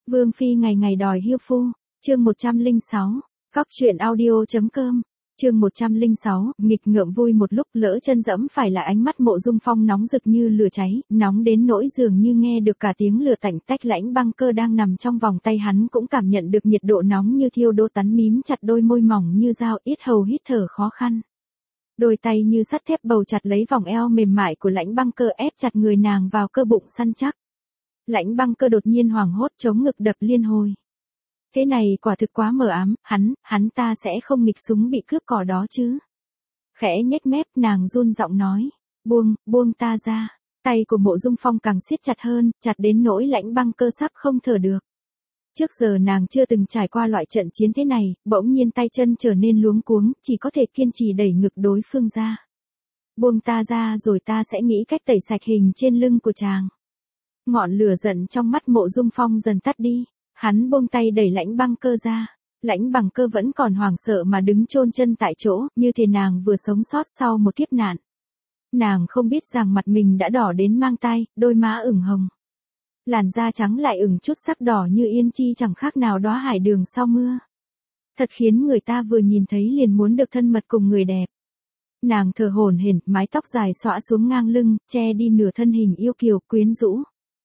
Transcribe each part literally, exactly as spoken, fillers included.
Vương phi ngày ngày đòi hiêu phu, chương một trăm lẻ sáu, Cóc truyện audio.com, chương một trăm lẻ sáu, nghịch ngợm vui một lúc lỡ chân dẫm phải là ánh mắt Mộ Dung Phong nóng rực như lửa cháy, nóng đến nỗi dường như nghe được cả tiếng lửa tạnh tách. Lãnh Băng Cơ đang nằm trong vòng tay hắn cũng cảm nhận được nhiệt độ nóng như thiêu đốt, tắn mím chặt đôi môi mỏng như dao, yết hầu hít thở khó khăn. Đôi tay như sắt thép bầu chặt lấy vòng eo mềm mại của Lãnh Băng Cơ, ép chặt người nàng vào cơ bụng săn chắc. Lãnh Băng Cơ đột nhiên hoảng hốt, chống ngực đập liên hồi. Thế này quả thực quá mờ ám, hắn, hắn ta sẽ không nghịch súng bị cướp cỏ đó chứ. Khẽ nhếch mép, nàng run giọng nói, buông, buông ta ra. Tay của Mộ Dung Phong càng siết chặt hơn, chặt đến nỗi Lãnh Băng Cơ sắp không thở được. Trước giờ nàng chưa từng trải qua loại trận chiến thế này, bỗng nhiên tay chân trở nên luống cuống, chỉ có thể kiên trì đẩy ngực đối phương ra. Buông ta ra rồi ta sẽ nghĩ cách tẩy sạch hình trên lưng của chàng. Ngọn lửa giận trong mắt Mộ Dung Phong dần tắt đi, hắn buông tay đẩy Lãnh Băng Cơ ra. Lãnh Băng Cơ vẫn còn hoảng sợ mà đứng chôn chân tại chỗ, như thể nàng vừa sống sót sau một kiếp nạn. Nàng không biết rằng mặt mình đã đỏ đến mang tai, đôi má ửng hồng. Làn da trắng lại ửng chút sắc đỏ như yên chi, chẳng khác nào đóa hải đường sau mưa. Thật khiến người ta vừa nhìn thấy liền muốn được thân mật cùng người đẹp. Nàng thở hổn hển, mái tóc dài xõa xuống ngang lưng, che đi nửa thân hình yêu kiều quyến rũ.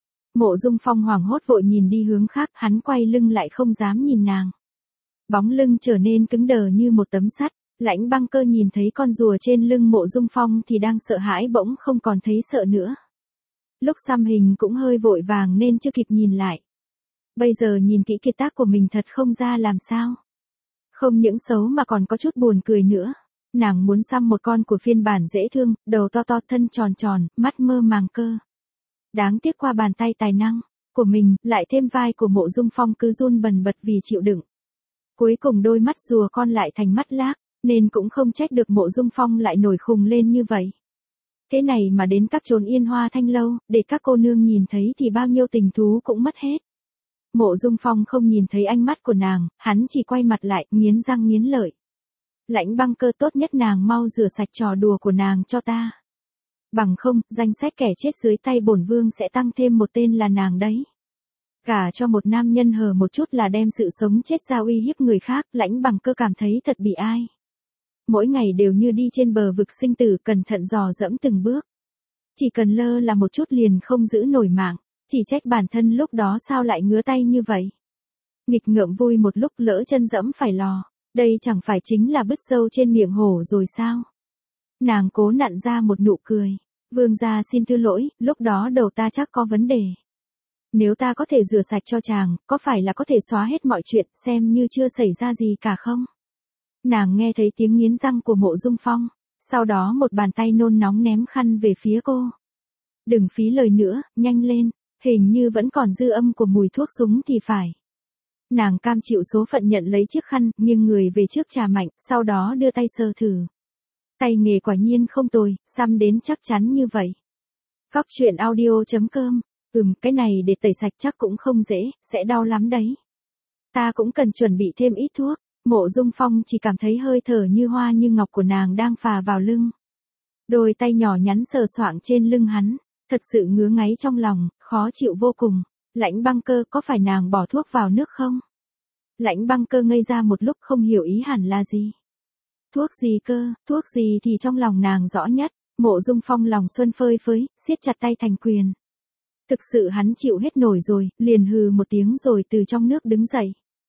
Mộ Dung Phong hoảng hốt vội nhìn đi hướng khác, hắn quay lưng lại không dám nhìn nàng. Bóng lưng trở nên cứng đờ như một tấm sắt. Lãnh Băng Cơ nhìn thấy con rùa trên lưng Mộ Dung Phong thì đang sợ hãi bỗng không còn thấy sợ nữa. Lúc xăm hình cũng hơi vội vàng nên chưa kịp nhìn lại. Bây giờ nhìn kỹ kiệt tác của mình thật không ra làm sao. Không những xấu mà còn có chút buồn cười nữa. Nàng muốn xăm một con của phiên bản dễ thương, đầu to to, thân tròn tròn, mắt mơ màng cơ. Đáng tiếc qua bàn tay tài năng của mình, lại thêm vai của Mộ Dung Phong cứ run bần bật vì chịu đựng. Cuối cùng đôi mắt rùa con lại thành mắt lác, nên cũng không trách được Mộ Dung Phong lại nổi khùng lên như vậy. Thế này mà đến các chốn yên hoa thanh lâu, để các cô nương nhìn thấy thì bao nhiêu tình thú cũng mất hết. Mộ Dung Phong không nhìn thấy ánh mắt của nàng, hắn chỉ quay mặt lại, nghiến răng nghiến lợi. Lãnh Băng Cơ, tốt nhất nàng mau rửa sạch trò đùa của nàng cho ta. Bằng không, danh sách kẻ chết dưới tay bổn vương sẽ tăng thêm một tên là nàng đấy. Cả cho một nam nhân hờ một chút là đem sự sống chết ra uy hiếp người khác. Lãnh Băng Cơ cảm thấy thật bị ai. Mỗi ngày đều như đi trên bờ vực sinh tử, cẩn thận dò dẫm từng bước. Chỉ cần lơ là một chút liền không giữ nổi mạng, chỉ trách bản thân lúc đó sao lại ngứa tay như vậy. Nghịch ngợm vui một lúc lỡ chân dẫm phải lò, đây chẳng phải chính là bứt râu trên miệng hổ rồi sao. Nàng cố nặn ra một nụ cười, vương gia xin thứ lỗi, lúc đó đầu ta chắc có vấn đề. Nếu ta có thể rửa sạch cho chàng, có phải là có thể xóa hết mọi chuyện, xem như chưa xảy ra gì cả không? Nàng nghe thấy tiếng nghiến răng của Mộ Dung Phong, sau đó một bàn tay nôn nóng ném khăn về phía cô. Đừng phí lời nữa, nhanh lên, hình như vẫn còn dư âm của mùi thuốc súng thì phải. Nàng cam chịu số phận nhận lấy chiếc khăn, nghiêng người về trước trà mạnh, sau đó đưa tay sờ thử. Tay nghề quả nhiên không tồi, xăm đến chắc chắn như vậy. Cóc truyện audio.com, ừm, cái này để tẩy sạch chắc cũng không dễ, sẽ đau lắm đấy. Ta cũng cần chuẩn bị thêm ít thuốc. Mộ Dung Phong chỉ cảm thấy hơi thở như hoa như ngọc của nàng đang phà vào lưng. Đôi tay nhỏ nhắn sờ soạng trên lưng hắn, thật sự ngứa ngáy trong lòng, khó chịu vô cùng. Lãnh Băng Cơ, có phải nàng bỏ thuốc vào nước không? Lãnh Băng Cơ ngây ra một lúc không hiểu ý hẳn là gì. Thuốc gì cơ, thuốc gì thì trong lòng nàng rõ nhất. Mộ Dung Phong lòng xuân phơi phới, siết chặt tay thành quyền. Thực sự hắn chịu hết nổi rồi, liền hừ một tiếng rồi từ trong nước đứng dậy.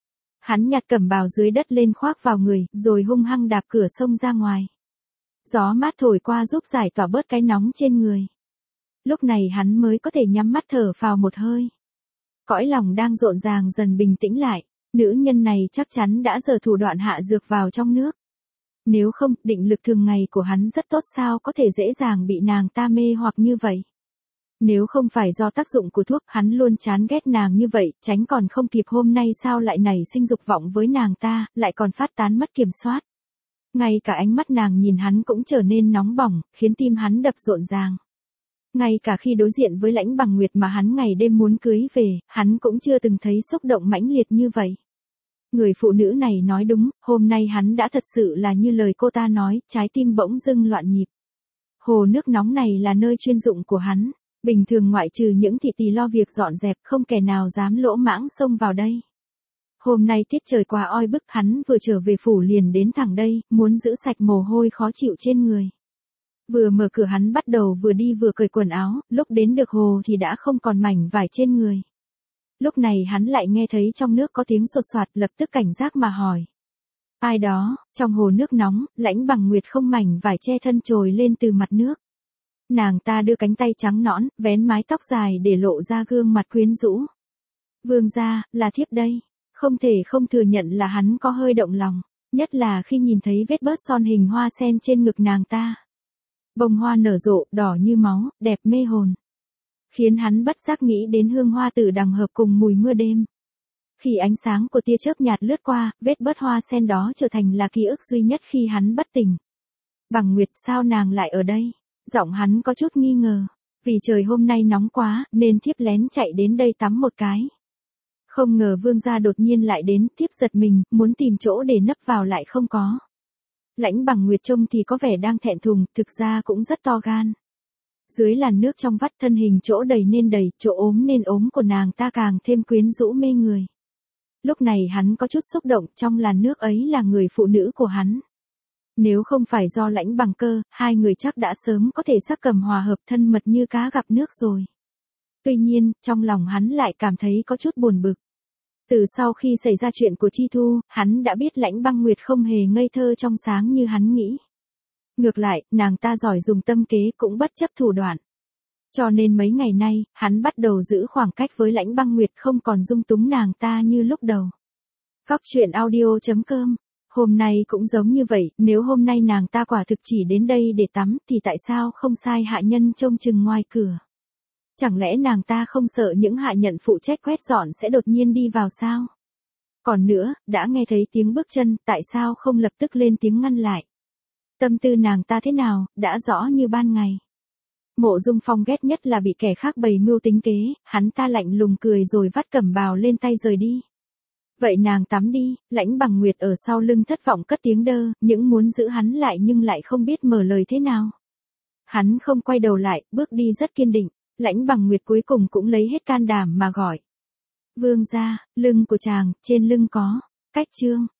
Hắn nhặt cẩm bào dưới đất lên khoác vào người, rồi hung hăng đạp cửa sông ra ngoài. Gió mát thổi qua giúp giải tỏa bớt cái nóng trên người. Lúc này hắn mới có thể nhắm mắt thở phào một hơi. Cõi lòng đang rộn ràng dần bình tĩnh lại, nữ nhân này chắc chắn đã giở thủ đoạn hạ dược vào trong nước. Nếu không, định lực thường ngày của hắn rất tốt, sao có thể dễ dàng bị nàng ta mê hoặc như vậy. Nếu không phải do tác dụng của thuốc, hắn luôn chán ghét nàng như vậy, tránh còn không kịp hôm nay sao lại nảy sinh dục vọng với nàng ta, lại còn phát tán mất kiểm soát. Ngay cả ánh mắt nàng nhìn hắn cũng trở nên nóng bỏng, khiến tim hắn đập rộn ràng. Ngay cả khi đối diện với Lãnh Bằng Nguyệt mà hắn ngày đêm muốn cưới về, hắn cũng chưa từng thấy xúc động mãnh liệt như vậy. Người phụ nữ này nói đúng, hôm nay hắn đã thật sự là như lời cô ta nói, trái tim bỗng dưng loạn nhịp. Hồ nước nóng này là nơi chuyên dụng của hắn. Bình thường ngoại trừ những thị tỳ lo việc dọn dẹp không kẻ nào dám lỗ mãng xông vào đây. Hôm nay tiết trời quá oi bức, hắn vừa trở về phủ liền đến thẳng đây, muốn giữ sạch mồ hôi khó chịu trên người. Vừa mở cửa hắn bắt đầu vừa đi vừa cởi quần áo, lúc đến được hồ thì đã không còn mảnh vải trên người. Lúc này hắn lại nghe thấy trong nước có tiếng sột soạt, lập tức cảnh giác mà hỏi. Ai đó? Trong hồ nước nóng, Lãnh Bằng Nguyệt không mảnh vải che thân trồi lên từ mặt nước. Nàng ta đưa cánh tay trắng nõn, vén mái tóc dài để lộ ra gương mặt quyến rũ. Vương gia, là thiếp đây. Không thể không thừa nhận là hắn có hơi động lòng, nhất là khi nhìn thấy vết bớt son hình hoa sen trên ngực nàng ta. Bông hoa nở rộ, đỏ như máu, đẹp mê hồn. Khiến hắn bất giác nghĩ đến hương hoa tử đằng hợp cùng mùi mưa đêm. Khi ánh sáng của tia chớp nhạt lướt qua, vết bớt hoa sen đó trở thành là ký ức duy nhất khi hắn bất tỉnh. Bằng Nguyệt, sao nàng lại ở đây? Giọng hắn có chút nghi ngờ. Vì trời hôm nay nóng quá, nên thiếp lén chạy đến đây tắm một cái. Không ngờ vương gia đột nhiên lại đến, thiếp giật mình, muốn tìm chỗ để nấp vào lại không có. Lãnh Bằng Nguyệt trông thì có vẻ đang thẹn thùng, thực ra cũng rất to gan. Dưới làn nước trong vắt, thân hình chỗ đầy nên đầy, chỗ ốm nên ốm của nàng ta càng thêm quyến rũ mê người. Lúc này hắn có chút xúc động, trong làn nước ấy là người phụ nữ của hắn. Nếu không phải do Lãnh Bằng Cơ, hai người chắc đã sớm có thể sắc cầm hòa hợp thân mật như cá gặp nước rồi. Tuy nhiên, trong lòng hắn lại cảm thấy có chút buồn bực. Từ sau khi xảy ra chuyện của Chi Thu, hắn đã biết Lãnh Băng Nguyệt không hề ngây thơ trong sáng như hắn nghĩ. Ngược lại, nàng ta giỏi dùng tâm kế cũng bất chấp thủ đoạn. Cho nên mấy ngày nay, hắn bắt đầu giữ khoảng cách với Lãnh Băng Nguyệt, không còn dung túng nàng ta như lúc đầu. Góc truyện audio chấm com. Hôm nay cũng giống như vậy, nếu hôm nay nàng ta quả thực chỉ đến đây để tắm thì tại sao không sai hạ nhân trông chừng ngoài cửa? Chẳng lẽ nàng ta không sợ những hạ nhận phụ trách quét dọn sẽ đột nhiên đi vào sao? Còn nữa, đã nghe thấy tiếng bước chân, tại sao không lập tức lên tiếng ngăn lại? Tâm tư nàng ta thế nào, đã rõ như ban ngày. Mộ Dung Phong ghét nhất là bị kẻ khác bày mưu tính kế, hắn ta lạnh lùng cười rồi vắt cẩm bào lên tay rời đi. Vậy nàng tắm đi. Lãnh Bằng Nguyệt ở sau lưng thất vọng cất tiếng đơ, những muốn giữ hắn lại nhưng lại không biết mở lời thế nào. Hắn không quay đầu lại, bước đi rất kiên định. Lãnh Bằng Nguyệt cuối cùng cũng lấy hết can đảm mà gọi. Vương gia, lưng của chàng, trên lưng có cách chương.